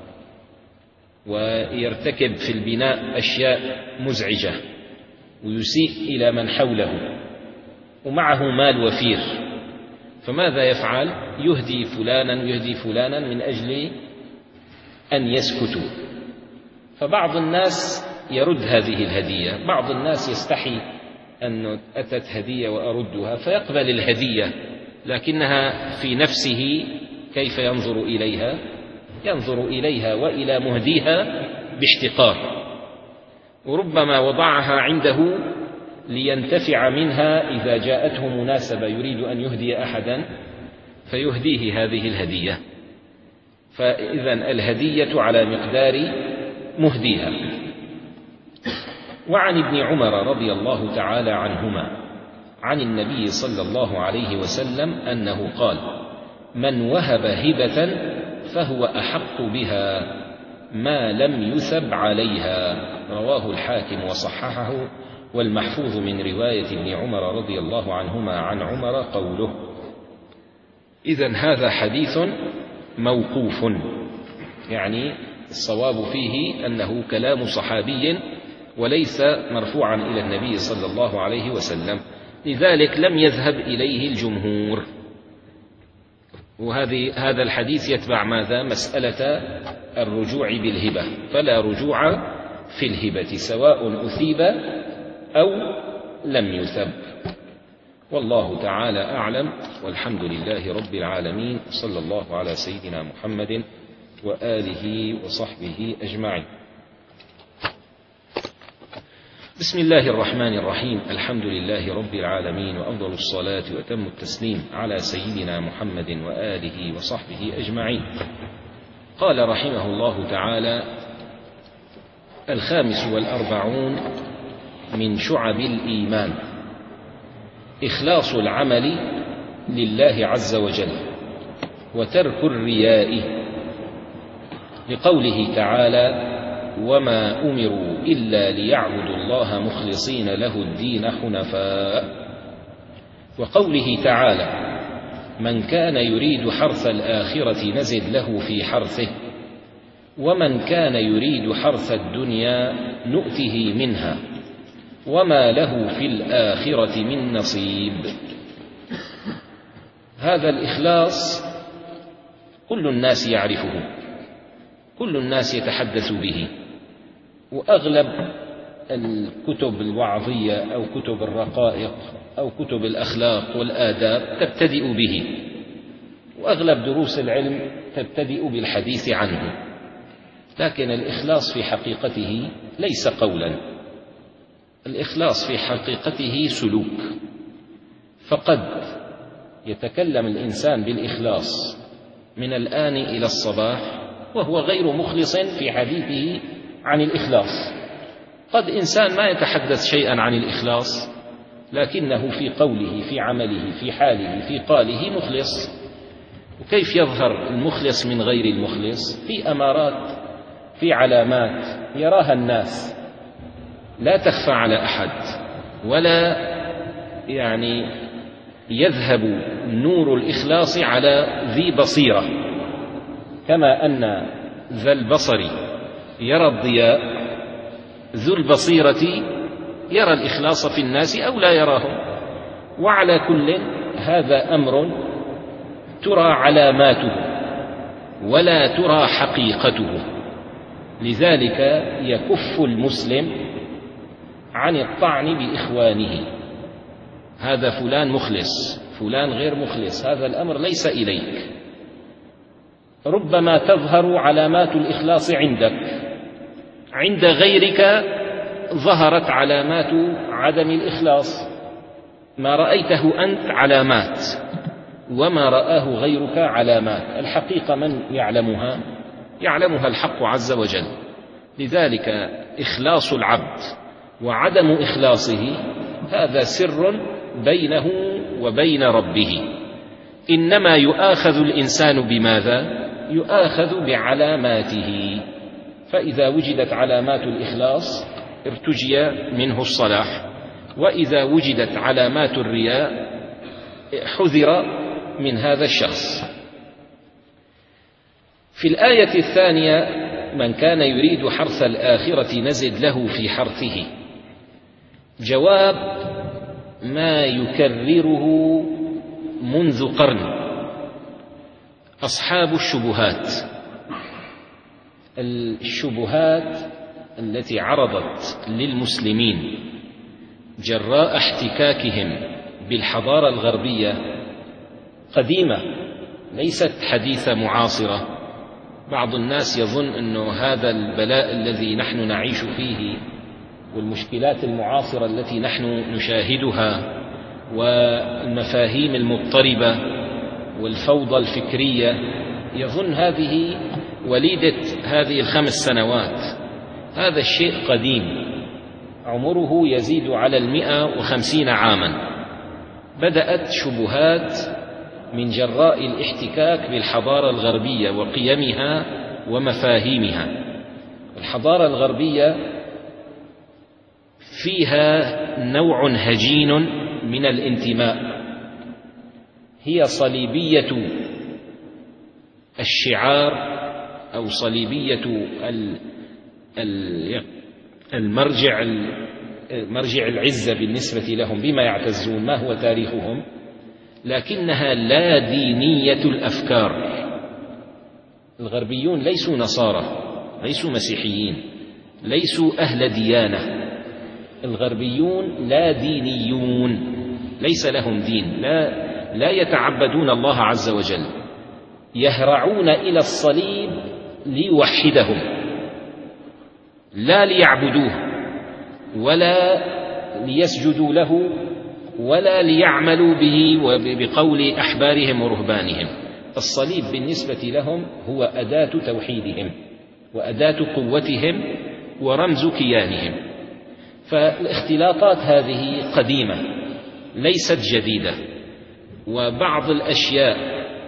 ويرتكب في البناء أشياء مزعجة ويسيء إلى من حوله ومعه مال وفير، فماذا يفعل؟ يهدي فلانا يهدي فلانا من أجل أن يسكتوا. فبعض الناس يرد هذه الهدية، بعض الناس يستحي أن أتت هدية وأردها فيقبل الهدية، لكنها في نفسه كيف ينظر إليها؟ ينظر إليها وإلى مهديها باحتقار، وربما وضعها عنده لينتفع منها إذا جاءته مناسبة يريد أن يهدي أحدا فيهديه هذه الهدية. فإذا الهدية على مقدار مهديها. وعن ابن عمر رضي الله تعالى عنهما عن النبي صلى الله عليه وسلم أنه قال: من وهب هبة فهو أحق بها ما لم يثب عليها. رواه الحاكم وصححه والمحفوظ من رواية ابن عمر رضي الله عنهما عن عمر قوله. إذن هذا حديث موقوف، يعني الصواب فيه أنه كلام صحابي وليس مرفوعا إلى النبي صلى الله عليه وسلم، لذلك لم يذهب إليه الجمهور. وهذه هذا الحديث يتبع ماذا؟ مسألة الرجوع بالهبة، فلا رجوع في الهبة سواء أثيب أو لم يثب. والله تعالى أعلم، والحمد لله رب العالمين، صلى الله على سيدنا محمد وآله وصحبه أجمعين. بسم الله الرحمن الرحيم. الحمد لله رب العالمين، وأفضل الصلاة وأتم التسليم على سيدنا محمد وآله وصحبه أجمعين. قال رحمه الله تعالى: الخامس والأربعون من شعب الإيمان إخلاص العمل لله عز وجل وترك الرياء، لقوله تعالى: وما أمروا إلا ليعبدوا الله مخلصين له الدين حنفاء. وقوله تعالى: من كان يريد حرث الآخرة نزد له في حرثه ومن كان يريد حرث الدنيا نؤته منها وما له في الآخرة من نصيب. هذا الإخلاص كل الناس يعرفه، كل الناس يتحدث به، وأغلب الكتب الوعظية أو كتب الرقائق أو كتب الأخلاق والآداب تبتدئ به، وأغلب دروس العلم تبتدئ بالحديث عنه. لكن الإخلاص في حقيقته ليس قولا، الإخلاص في حقيقته سلوك. فقد يتكلم الإنسان بالإخلاص من الآن إلى الصباح وهو غير مخلص في حديثه عن الإخلاص. قد إنسان ما يتحدث شيئا عن الإخلاص لكنه في قوله في عمله في حاله في قاله مخلص. وكيف يظهر المخلص من غير المخلص؟ في أمارات، في علامات يراها الناس لا تخفى على أحد، ولا يعني يذهب نور الإخلاص على ذي بصيرة، كما أن ذا البصر يرى الضياء، ذو البصيرة يرى الإخلاص في الناس أو لا يراه. وعلى كل هذا أمر ترى علاماته ولا ترى حقيقته، لذلك يكف المسلم عن الطعن بإخوانه: هذا فلان مخلص، فلان غير مخلص، هذا الأمر ليس إليك. ربما تظهر علامات الإخلاص عندك، عند غيرك ظهرت علامات عدم الإخلاص، ما رأيته أنت علامات وما رآه غيرك علامات. الحقيقة من يعلمها؟ يعلمها الحق عز وجل. لذلك إخلاص العبد وعدم إخلاصه هذا سر بينه وبين ربه. إنما يؤاخذ الإنسان بماذا؟ يؤاخذ بعلاماته. فإذا وجدت علامات الإخلاص ارتجي منه الصلاح، وإذا وجدت علامات الرياء حذر من هذا الشخص. في الآية الثانية: من كان يريد حرث الآخرة نزد له في حرثه، جواب ما يكرره منذ قرن أصحاب الشبهات. الشبهات التي عرضت للمسلمين جراء احتكاكهم بالحضارة الغربية قديمة، ليست حديثة معاصرة. بعض الناس يظن أن هذا البلاء الذي نحن نعيش فيه والمشكلات المعاصرة التي نحن نشاهدها والمفاهيم المضطربة والفوضى الفكرية، يظن هذه وليدة هذه الخمس سنوات. هذا الشيء قديم، عمره يزيد على المئة وخمسين عاما. بدأت شبهات من جراء الاحتكاك بالحضارة الغربية وقيمها ومفاهيمها. الحضارة الغربية فيها نوع هجين من الانتماء، هي صليبية الشعار أو صليبية المرجع مرجع العزة بالنسبة لهم بما يعتزون، ما هو تاريخهم، لكنها لا دينية الأفكار. الغربيون ليسوا نصارى، ليسوا مسيحيين، ليسوا أهل ديانة. الغربيون لا دينيون، ليس لهم دين، لا, لا يتعبدون الله عز وجل، يهرعون إلى الصليب ليوحدهم، لا ليعبدوه ولا ليسجدوا له ولا ليعملوا به وبقول أحبارهم ورهبانهم. الصليب بالنسبة لهم هو أداة توحيدهم وأداة قوتهم ورمز كيانهم. فالاختلاطات هذه قديمة ليست جديدة، وبعض الأشياء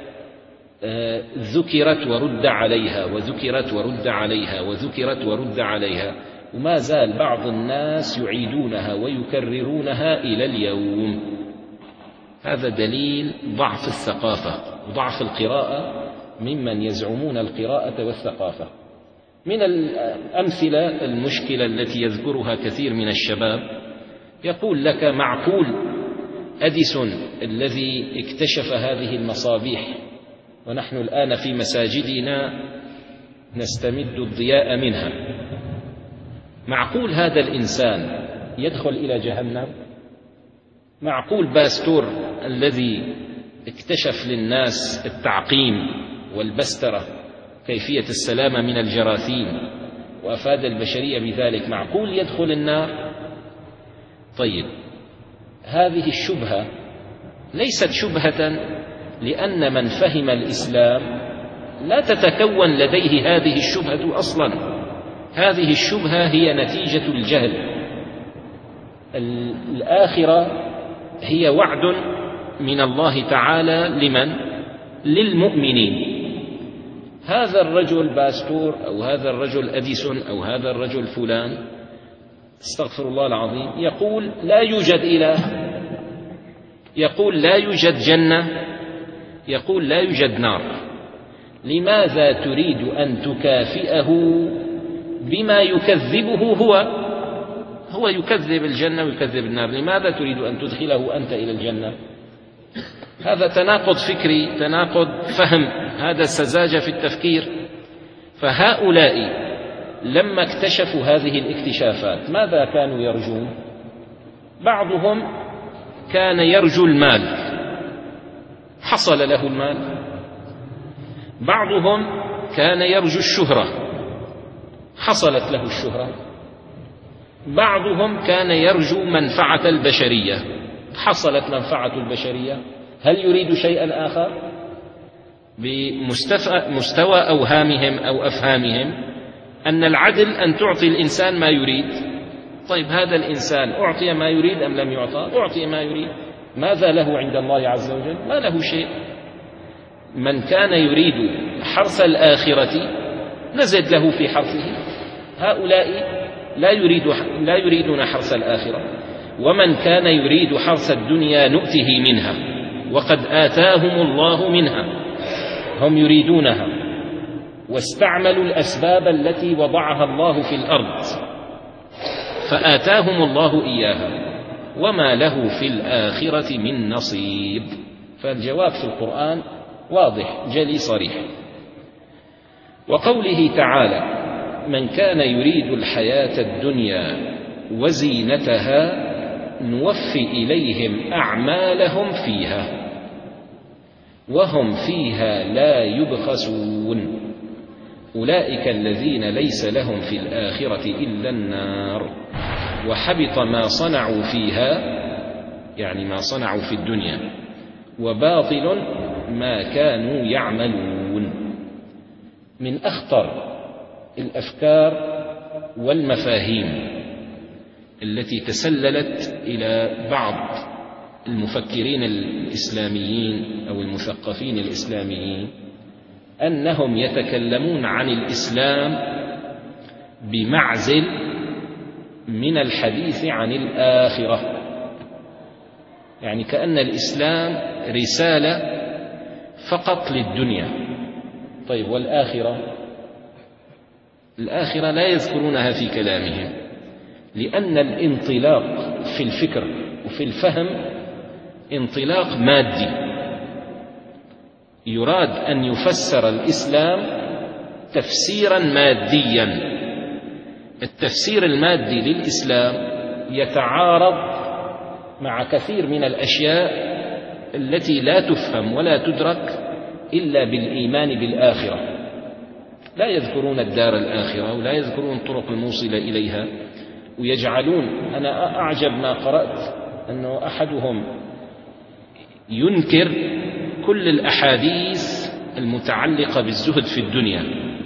ذكرت ورد عليها وذكرت ورد عليها وذكرت ورد عليها، وما زال بعض الناس يعيدونها ويكررونها إلى اليوم. هذا دليل ضعف الثقافة وضعف القراءة ممن يزعمون القراءة والثقافة. من الأمثلة المشكلة التي يذكرها كثير من الشباب، يقول لك معقول أديسون الذي اكتشف هذه المصابيح ونحن الآن في مساجدنا نستمد الضياء منها، معقول هذا الإنسان يدخل إلى جهنم؟ معقول باستور الذي اكتشف للناس التعقيم والبسترة كيفية السلامة من الجراثيم وأفاد البشرية بذلك، معقول يدخل النار؟ طيب، هذه الشبهة ليست شبهة، لأن من فهم الإسلام لا تتكون لديه هذه الشبهة أصلا. هذه الشبهة هي نتيجة الجهل. الآخرة هي وعد من الله تعالى لمن؟ للمؤمنين. هذا الرجل باستور أو هذا الرجل أديسون أو هذا الرجل فلان، استغفر الله العظيم، يقول لا يوجد إله، يقول لا يوجد جنة، يقول لا يوجد نار. لماذا تريد أن تكافئه بما يكذبه هو؟ هو يكذب الجنة ويكذب النار، لماذا تريد أن تدخله أنت إلى الجنة؟ هذا تناقض فكري، تناقض فهم، هذا سذاجة في التفكير. فهؤلاء لما اكتشفوا هذه الاكتشافات ماذا كانوا يرجون؟ بعضهم كان يرجو المال، حصل له المال. بعضهم كان يرجو الشهرة، حصلت له الشهرة. بعضهم كان يرجو منفعة البشرية، حصلت منفعة البشرية. هل يريد شيئا آخر؟ بمستوى أوهامهم أو أفهامهم أن العدل أن تعطي الإنسان ما يريد. طيب، هذا الإنسان أعطي ما يريد أم لم يعطى؟ أعطي ما يريد. ماذا له عند الله عز وجل؟ ما له شيء. من كان يريد حرث الآخرة نزد له في حرثه. هؤلاء لا يريد لا يريدون حرث الآخرة. ومن كان يريد حرث الدنيا نؤته منها وقد آتاهم الله منها، هم يريدونها واستعملوا الأسباب التي وضعها الله في الأرض فآتاهم الله إياها وما له في الآخرة من نصيب. فالجواب في القرآن واضح جلي صريح. وقوله تعالى: من كان يريد الحياة الدنيا وزينتها نوفي إليهم أعمالهم فيها وهم فيها لا يبخسون أولئك الذين ليس لهم في الآخرة إلا النار وحبط ما صنعوا فيها، يعني ما صنعوا في الدنيا، وباطل ما كانوا يعملون. من أخطر الأفكار والمفاهيم التي تسللت إلى بعض المفكرين الإسلاميين أو المثقفين الإسلاميين أنهم يتكلمون عن الإسلام بمعزل من الحديث عن الآخرة، يعني كأن الإسلام رسالة فقط للدنيا. طيب والآخرة؟ الآخرة لا يذكرونها في كلامهم، لأن الانطلاق في الفكر وفي الفهم انطلاق مادي. يراد أن يفسر الإسلام تفسيرا ماديا. التفسير المادي للإسلام يتعارض مع كثير من الأشياء التي لا تفهم ولا تدرك إلا بالإيمان بالآخرة. لا يذكرون الدار الآخرة ولا يذكرون الطرق الموصلة إليها، ويجعلون، أنا أعجب ما قرأت أنه أحدهم ينكر كل الأحاديث المتعلقة بالزهد في الدنيا،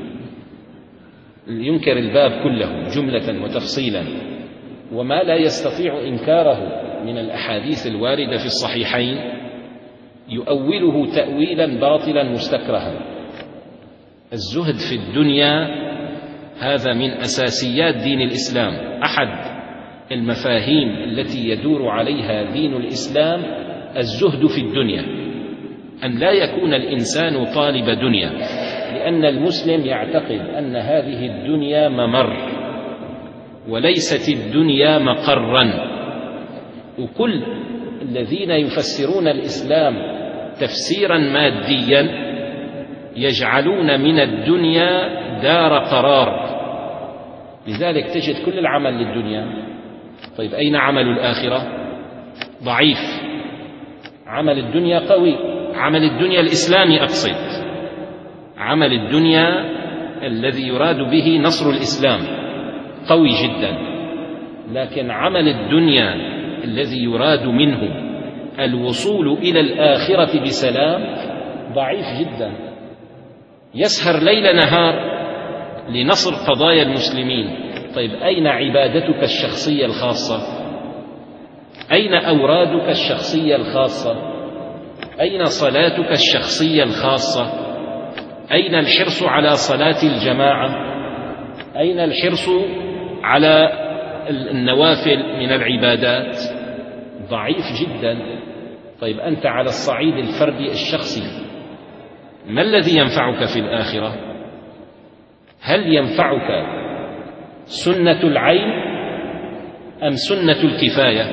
ينكر الباب كله جملة وتفصيلا، وما لا يستطيع إنكاره من الأحاديث الواردة في الصحيحين يؤوله تأويلا باطلا مستكرها. الزهد في الدنيا هذا من أساسيات دين الإسلام. أحد المفاهيم التي يدور عليها دين الإسلام الزهد في الدنيا، أن لا يكون الإنسان طالب دنيا، لأن المسلم يعتقد أن هذه الدنيا ممر وليست الدنيا مقرا. وكل الذين يفسرون الإسلام تفسيرا ماديا يجعلون من الدنيا دار قرار، لذلك تجد كل العمل للدنيا. طيب أين عمل الآخرة؟ ضعيف. عمل الدنيا قوي، عمل الدنيا الإسلامي أقصد، عمل الدنيا الذي يراد به نصر الإسلام قوي جدا، لكن عمل الدنيا الذي يراد منه الوصول إلى الآخرة بسلام ضعيف جدا. يسهر ليل نهار لنصر قضايا المسلمين. طيب أين عبادتك الشخصية الخاصة؟ أين أورادك الشخصية الخاصة؟ أين صلاتك الشخصية الخاصة؟ أين الحرص على صلاة الجماعة؟ أين الحرص على النوافل من العبادات؟ ضعيف جدا. طيب أنت على الصعيد الفردي الشخصي ما الذي ينفعك في الآخرة؟ هل ينفعك سنة العين أم سنة الكفاية؟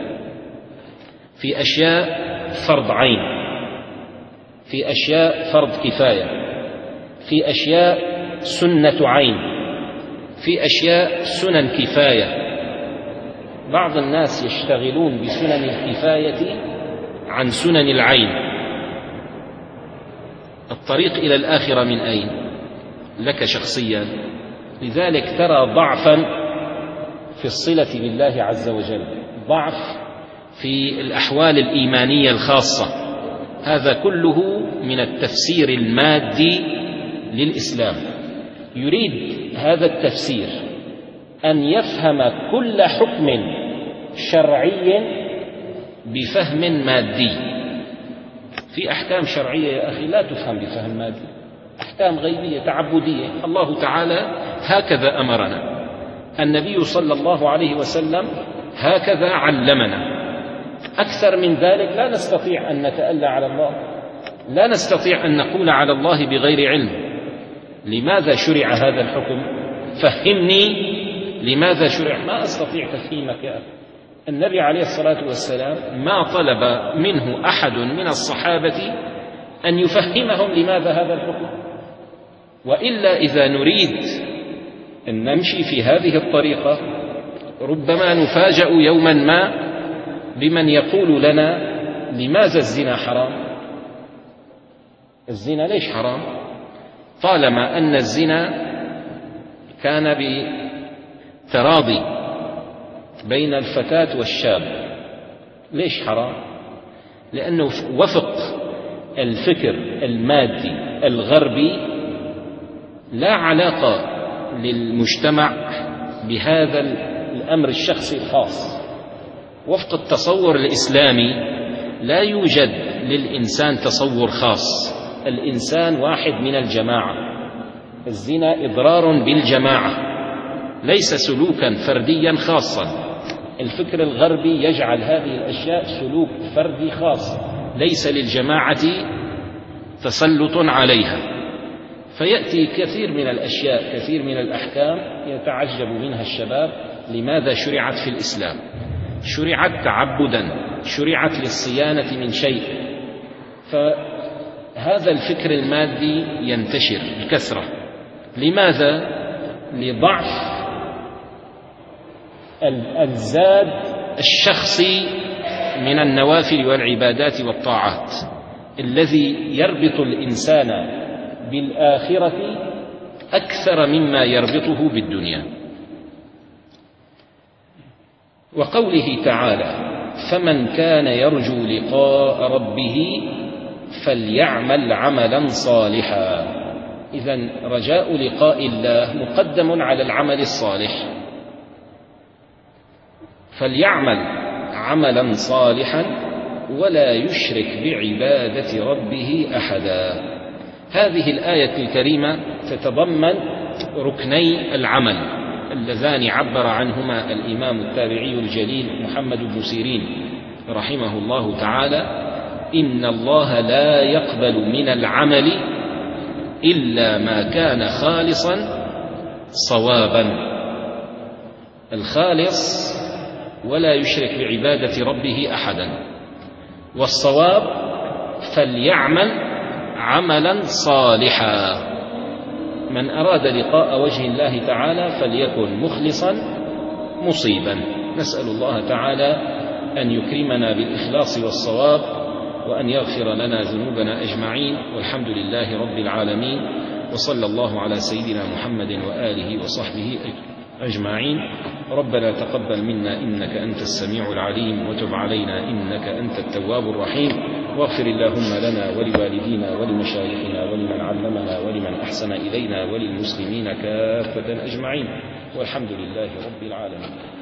في أشياء فرض عين، في أشياء فرض كفاية، في أشياء سنة عين، في أشياء سنن كفاية. بعض الناس يشتغلون بسنن الكفاية عن سنن العين. الطريق إلى الآخرة من أين؟ لك شخصيا. لذلك ترى ضعفا في الصلة بالله عز وجل، ضعف في الأحوال الإيمانية الخاصة. هذا كله من التفسير المادي للإسلام. يريد هذا التفسير أن يفهم كل حكم شرعي بفهم مادي. في أحكام شرعية يا أخي لا تفهم بفهم مادي، أحكام غيبية تعبدية. الله تعالى هكذا أمرنا، النبي صلى الله عليه وسلم هكذا علمنا. أكثر من ذلك لا نستطيع أن نتألى على الله، لا نستطيع أن نقول على الله بغير علم. لماذا شرع هذا الحكم؟ فهمني لماذا شرع. ما أستطيع تفهيمك يا أخي. النبي عليه الصلاة والسلام ما طلب منه أحد من الصحابة أن يفهمهم لماذا هذا الحكم. وإلا إذا نريد أن نمشي في هذه الطريقة ربما نفاجأ يوما ما بمن يقول لنا لماذا الزنا حرام؟ الزنا ليش حرام؟ طالما أن الزنا كان بتراضي بين الفتاة والشاب. ليش حرام؟ لأنه وفق الفكر المادي الغربي لا علاقة للمجتمع بهذا الأمر الشخصي الخاص. وفق التصور الإسلامي لا يوجد للإنسان تصور خاص، الإنسان واحد من الجماعة. الزنا إضرار بالجماعة، ليس سلوكا فرديا خاصا. الفكر الغربي يجعل هذه الأشياء سلوك فردي خاص ليس للجماعة تسلط عليها، فيأتي كثير من الأشياء كثير من الأحكام يتعجب منها الشباب لماذا شرعت في الإسلام؟ شرعت تعبدا، شرعت للصيانة من شيء. فهذا الفكر المادي ينتشر بكثرة. لماذا؟ لضعف الزاد الشخصي من النوافل والعبادات والطاعات الذي يربط الإنسان بالآخرة أكثر مما يربطه بالدنيا. وقوله تعالى: فمن كان يرجو لقاء ربه فليعمل عملا صالحا. إذن رجاء لقاء الله مقدم على العمل الصالح. فليعمل عملا صالحا ولا يشرك بعبادة ربه أحدا. هذه الآية الكريمة تتضمن ركني العمل اللذان عبر عنهما الإمام التابعي الجليل محمد بن سيرين رحمه الله تعالى: إن الله لا يقبل من العمل إلا ما كان خالصا صوابا. الخالص ولا يشرك بعبادة ربه أحدا، والصواب فليعمل عملا صالحا. من أراد لقاء وجه الله تعالى فليكن مخلصا مصيبا. نسأل الله تعالى أن يكرمنا بالإخلاص والصواب، وأن يغفر لنا ذنوبنا أجمعين، والحمد لله رب العالمين، وصلى الله على سيدنا محمد وآله وصحبه أجمعين. ربنا تقبل منا إنك أنت السميع العليم، وتب علينا إنك أنت التواب الرحيم، واغفر اللهم لنا ولوالدينا ولمشايخنا ولمن علمنا ولمن أحسن إلينا وللمسلمين كافة أجمعين، والحمد لله رب العالمين.